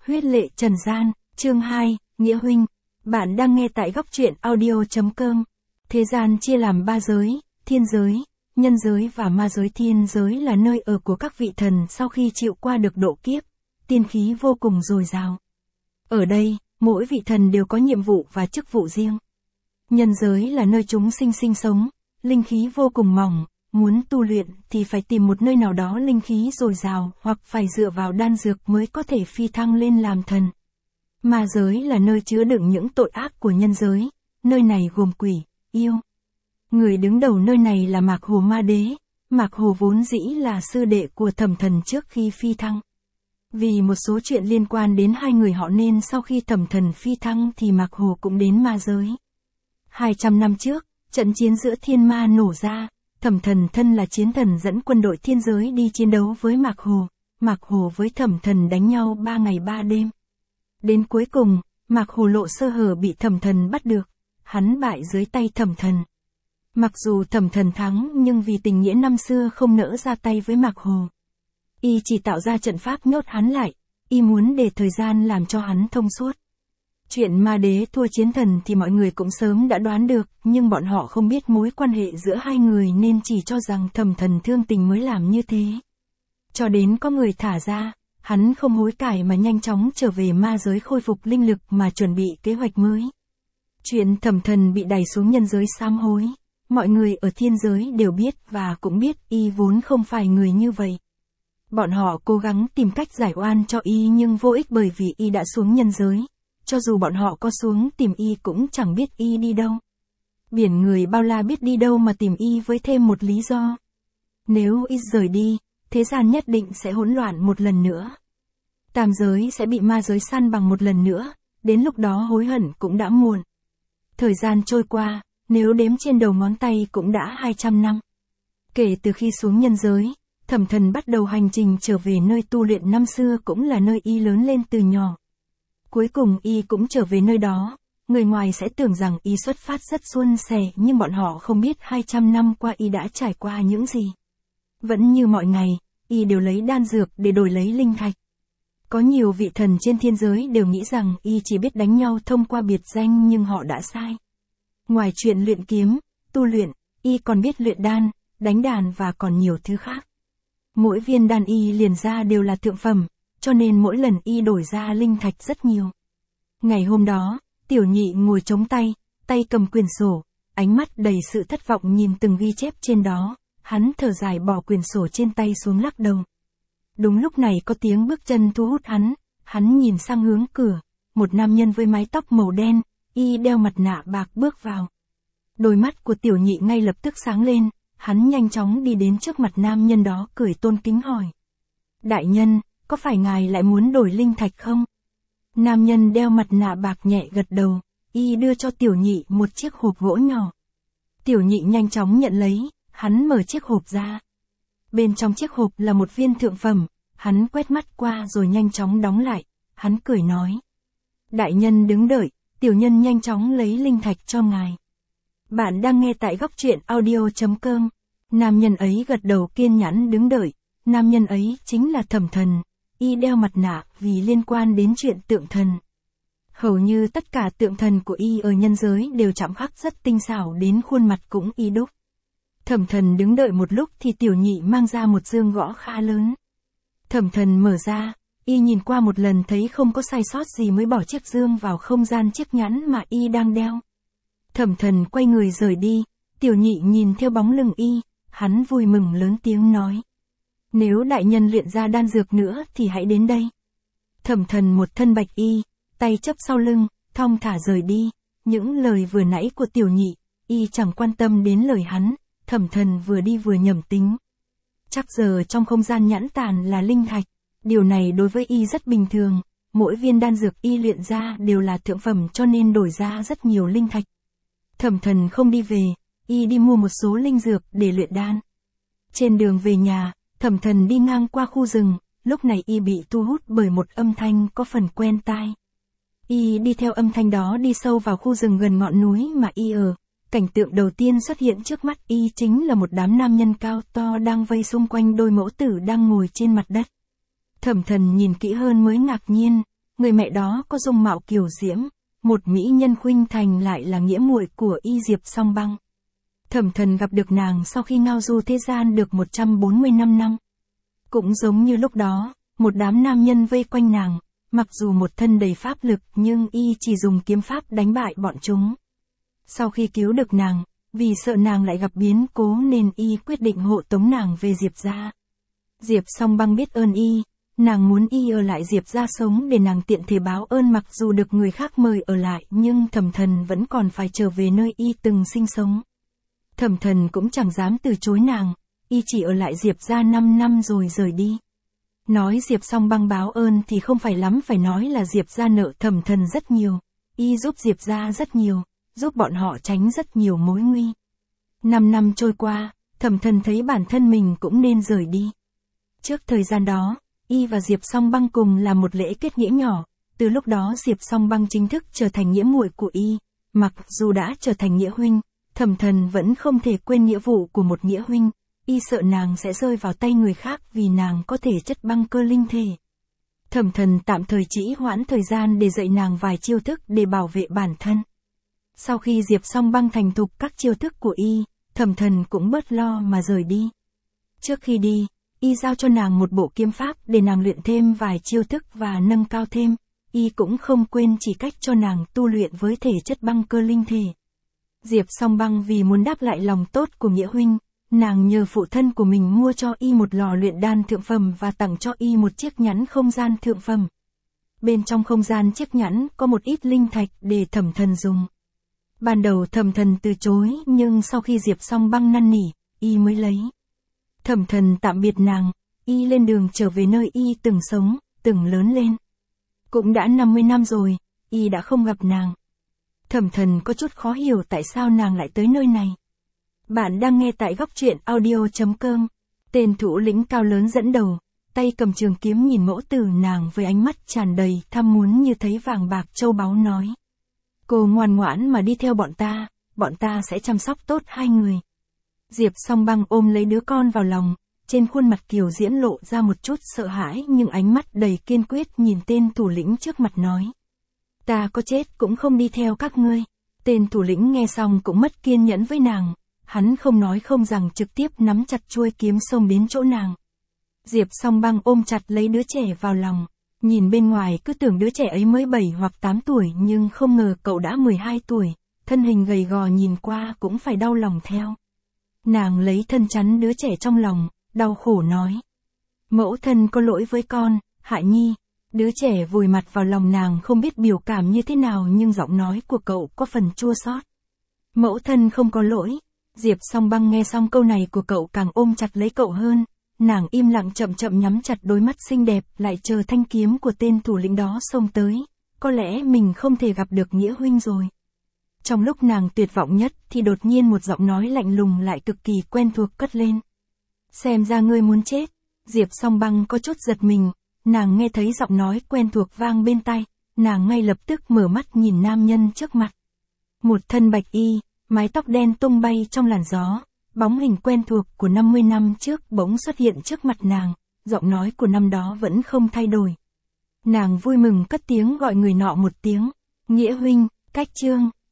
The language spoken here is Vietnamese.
Huyết lệ trần gian, chương 2, Nghĩa huynh. Bạn đang nghe tại góc truyện audio.com. Thế gian chia làm 3 giới, thiên giới, nhân giới và ma giới. Thiên giới là nơi ở của các vị thần sau khi chịu qua được độ kiếp, tiên khí vô cùng dồi dào. Ở đây, mỗi vị thần đều có nhiệm vụ và chức vụ riêng. Nhân giới là nơi chúng sinh sống, linh khí vô cùng mỏng, muốn tu luyện thì phải tìm một nơi nào đó linh khí dồi dào hoặc phải dựa vào đan dược mới có thể phi thăng lên làm thần. Ma giới là nơi chứa đựng những tội ác của nhân giới, nơi này gồm quỷ, yêu. Người đứng đầu nơi này là Mạc Hồ Ma Đế. Mạc Hồ vốn dĩ là sư đệ của Thẩm Thần trước khi phi thăng. Vì một số chuyện liên quan đến hai người họ nên sau khi Thẩm Thần phi thăng thì Mạc Hồ cũng đến ma giới. 200 năm trước, trận chiến giữa thiên ma nổ ra, Thẩm Thần thân là chiến thần dẫn quân đội thiên giới đi chiến đấu với Mạc Hồ. Mạc Hồ với Thẩm Thần đánh nhau 3 ngày 3 đêm. Đến cuối cùng, Mạc Hồ lộ sơ hở bị Thẩm Thần bắt được, hắn bại dưới tay Thẩm Thần. Mặc dù Thẩm Thần thắng nhưng vì tình nghĩa năm xưa không nỡ ra tay với Mạc Hồ. Y chỉ tạo ra trận pháp nhốt hắn lại, y muốn để thời gian làm cho hắn thông suốt. Chuyện ma đế thua chiến thần thì mọi người cũng sớm đã đoán được, nhưng bọn họ không biết mối quan hệ giữa hai người nên chỉ cho rằng Thẩm Thần thương tình mới làm như thế. Cho đến có người thả ra, hắn không hối cải mà nhanh chóng trở về ma giới khôi phục linh lực mà chuẩn bị kế hoạch mới. Chuyện Thẩm Thần bị đày xuống nhân giới sám hối, mọi người ở thiên giới đều biết và cũng biết y vốn không phải người như vậy. Bọn họ cố gắng tìm cách giải oan cho y nhưng vô ích bởi vì y đã xuống nhân giới. Cho dù bọn họ có xuống tìm y cũng chẳng biết y đi đâu. Biển người bao la biết đi đâu mà tìm y với thêm một lý do. Nếu y rời đi, thế gian nhất định sẽ hỗn loạn một lần nữa. Tam giới sẽ bị ma giới săn bằng một lần nữa, đến lúc đó hối hận cũng đã muộn. Thời gian trôi qua, nếu đếm trên đầu ngón tay cũng đã 200 năm. Kể từ khi xuống nhân giới, Thẩm Thần bắt đầu hành trình trở về nơi tu luyện năm xưa cũng là nơi y lớn lên từ nhỏ. Cuối cùng y cũng trở về nơi đó, người ngoài sẽ tưởng rằng y xuất phát rất suôn sẻ nhưng bọn họ không biết 200 năm qua y đã trải qua những gì. Vẫn như mọi ngày, y đều lấy đan dược để đổi lấy linh thạch. Có nhiều vị thần trên thiên giới đều nghĩ rằng y chỉ biết đánh nhau thông qua biệt danh nhưng họ đã sai. Ngoài chuyện luyện kiếm, tu luyện, y còn biết luyện đan, đánh đàn và còn nhiều thứ khác. Mỗi viên đan y liền ra đều là thượng phẩm, cho nên mỗi lần y đổi ra linh thạch rất nhiều. Ngày hôm đó, Tiểu Nhị ngồi chống tay, tay cầm quyển sổ, ánh mắt đầy sự thất vọng nhìn từng ghi chép trên đó, hắn thở dài bỏ quyển sổ trên tay xuống lắc đầu. Đúng lúc này có tiếng bước chân thu hút hắn nhìn sang hướng cửa, một nam nhân với mái tóc màu đen, y đeo mặt nạ bạc bước vào. Đôi mắt của Tiểu Nhị ngay lập tức sáng lên, hắn nhanh chóng đi đến trước mặt nam nhân đó cười tôn kính hỏi. Đại nhân, có phải ngài lại muốn đổi linh thạch không? Nam nhân đeo mặt nạ bạc nhẹ gật đầu, y đưa cho Tiểu Nhị một chiếc hộp gỗ nhỏ. Tiểu Nhị nhanh chóng nhận lấy, hắn mở chiếc hộp ra. Bên trong chiếc hộp là một viên thượng phẩm, hắn quét mắt qua rồi nhanh chóng đóng lại, hắn cười nói. Đại nhân đứng đợi, tiểu nhân nhanh chóng lấy linh thạch cho ngài. Bạn đang nghe tại góc truyện audio.com. Nam nhân ấy gật đầu kiên nhẫn đứng đợi, nam nhân ấy chính là Thẩm Thần. Y đeo mặt nạ vì liên quan đến chuyện tượng thần. Hầu như tất cả tượng thần của y ở nhân giới đều chạm khắc rất tinh xảo đến khuôn mặt cũng y đúc. Thẩm Thần đứng đợi một lúc thì Tiểu Nhị mang ra một dương gõ khá lớn. Thẩm Thần mở ra, y nhìn qua một lần thấy không có sai sót gì mới bỏ chiếc dương vào không gian chiếc nhẫn mà y đang đeo. Thẩm Thần quay người rời đi, Tiểu Nhị nhìn theo bóng lưng y, hắn vui mừng lớn tiếng nói. Nếu đại nhân luyện ra đan dược nữa thì hãy đến đây. Thẩm Thần một thân bạch y, tay chắp sau lưng, thong thả rời đi. Những lời vừa nãy của Tiểu Nhị, y chẳng quan tâm đến lời hắn. Thẩm Thần vừa đi vừa nhẩm tính. Chắc giờ trong không gian nhãn tàn là linh thạch. Điều này đối với y rất bình thường. Mỗi viên đan dược y luyện ra đều là thượng phẩm cho nên đổi ra rất nhiều linh thạch. Thẩm Thần không đi về, y đi mua một số linh dược để luyện đan. Trên đường về nhà, Thẩm Thần đi ngang qua khu rừng, lúc này y bị thu hút bởi một âm thanh có phần quen tai. Y đi theo âm thanh đó đi sâu vào khu rừng gần ngọn núi mà y ở. Cảnh tượng đầu tiên xuất hiện trước mắt y chính là một đám nam nhân cao to đang vây xung quanh đôi mẫu tử đang ngồi trên mặt đất. Thẩm Thần nhìn kỹ hơn mới ngạc nhiên, người mẹ đó có dung mạo kiều diễm, một mỹ nhân khuynh thành lại là nghĩa muội của Y Diệp Song Băng. Thẩm Thần gặp được nàng sau khi ngao du thế gian được 145 năm. Cũng giống như lúc đó, một đám nam nhân vây quanh nàng, mặc dù một thân đầy pháp lực nhưng Y chỉ dùng kiếm pháp đánh bại bọn chúng. Sau khi cứu được nàng, vì sợ nàng lại gặp biến cố nên Y quyết định hộ tống nàng về Diệp gia. Diệp Song Băng biết ơn Y, nàng muốn Y ở lại Diệp gia sống để nàng tiện thể báo ơn, mặc dù được người khác mời ở lại nhưng Thẩm Thần vẫn còn phải trở về nơi Y từng sinh sống. Thẩm Thần cũng chẳng dám từ chối nàng, Y chỉ ở lại Diệp gia 5 năm rồi rời đi. Nói Diệp Song Băng báo ơn thì không phải lắm, phải nói là Diệp gia nợ Thẩm Thần rất nhiều, Y giúp Diệp gia rất nhiều, giúp bọn họ tránh rất nhiều mối nguy. 5 năm trôi qua, Thẩm Thần thấy bản thân mình cũng nên rời đi. Trước thời gian đó, Y và Diệp Song Băng cùng làm một lễ kết nghĩa nhỏ, từ lúc đó Diệp Song Băng chính thức trở thành nghĩa muội của Y. Mặc dù đã trở thành nghĩa huynh, Thẩm Thần vẫn không thể quên nghĩa vụ của một nghĩa huynh, Y sợ nàng sẽ rơi vào tay người khác vì nàng có thể chất băng cơ linh thể. Thẩm Thần tạm thời trì hoãn thời gian để dạy nàng vài chiêu thức để bảo vệ bản thân. Sau khi Diệp Song Băng thành thục các chiêu thức của Y, Thẩm Thần cũng bớt lo mà rời đi. Trước khi đi, Y giao cho nàng một bộ kiếm pháp để nàng luyện thêm vài chiêu thức và nâng cao thêm. Y cũng không quên chỉ cách cho nàng tu luyện với thể chất băng cơ linh thể. Diệp Song Băng vì muốn đáp lại lòng tốt của nghĩa huynh, nàng nhờ phụ thân của mình mua cho Y một lò luyện đan thượng phẩm và tặng cho Y một chiếc nhẫn không gian thượng phẩm. Bên trong không gian chiếc nhẫn có một ít linh thạch để Thẩm Thần dùng. Ban đầu Thẩm Thần từ chối nhưng sau khi Diệp Song Băng năn nỉ, Y mới lấy. Thẩm Thần tạm biệt nàng, Y lên đường trở về nơi Y từng sống, từng lớn lên. Cũng đã 50 năm rồi, Y đã không gặp nàng. Thẩm Thần có chút khó hiểu tại sao nàng lại tới nơi này. Bạn đang nghe tại góc truyện audio.com. Tên thủ lĩnh cao lớn dẫn đầu, tay cầm trường kiếm nhìn mẫu tử nàng với ánh mắt tràn đầy tham muốn như thấy vàng bạc châu báu nói. Cô ngoan ngoãn mà đi theo bọn ta sẽ chăm sóc tốt hai người. Diệp Song Băng ôm lấy đứa con vào lòng, trên khuôn mặt kiều diễm lộ ra một chút sợ hãi nhưng ánh mắt đầy kiên quyết nhìn tên thủ lĩnh trước mặt nói. Ta có chết cũng không đi theo các ngươi. Tên thủ lĩnh nghe xong cũng mất kiên nhẫn với nàng, hắn không nói không rằng trực tiếp nắm chặt chuôi kiếm xông đến chỗ nàng. Diệp Song Băng ôm chặt lấy đứa trẻ vào lòng, nhìn bên ngoài cứ tưởng đứa trẻ ấy mới 7 hoặc 8 tuổi nhưng không ngờ cậu đã 12 tuổi, thân hình gầy gò nhìn qua cũng phải đau lòng theo. Nàng lấy thân chắn đứa trẻ trong lòng, đau khổ nói. Mẫu thân có lỗi với con, Hạ Nhi. Đứa trẻ vùi mặt vào lòng nàng không biết biểu cảm như thế nào nhưng giọng nói của cậu có phần chua xót. Mẫu thân không có lỗi. Diệp Song Băng nghe xong câu này của cậu càng ôm chặt lấy cậu hơn. Nàng im lặng chậm chậm nhắm chặt đôi mắt xinh đẹp lại chờ thanh kiếm của tên thủ lĩnh đó xông tới. Có lẽ mình không thể gặp được nghĩa huynh rồi. Trong lúc nàng tuyệt vọng nhất thì đột nhiên một giọng nói lạnh lùng lại cực kỳ quen thuộc cất lên. Xem ra ngươi muốn chết. Diệp Song Băng có chút giật mình, nàng nghe thấy giọng nói quen thuộc vang bên tai, nàng ngay lập tức mở mắt nhìn nam nhân trước mặt. Một thân bạch y, mái tóc đen tung bay trong làn gió, bóng hình quen thuộc của 50 năm trước bỗng xuất hiện trước mặt nàng, giọng nói của năm đó vẫn không thay đổi. Nàng vui mừng cất tiếng gọi người nọ một tiếng, Nghĩa huynh, Cách Trương.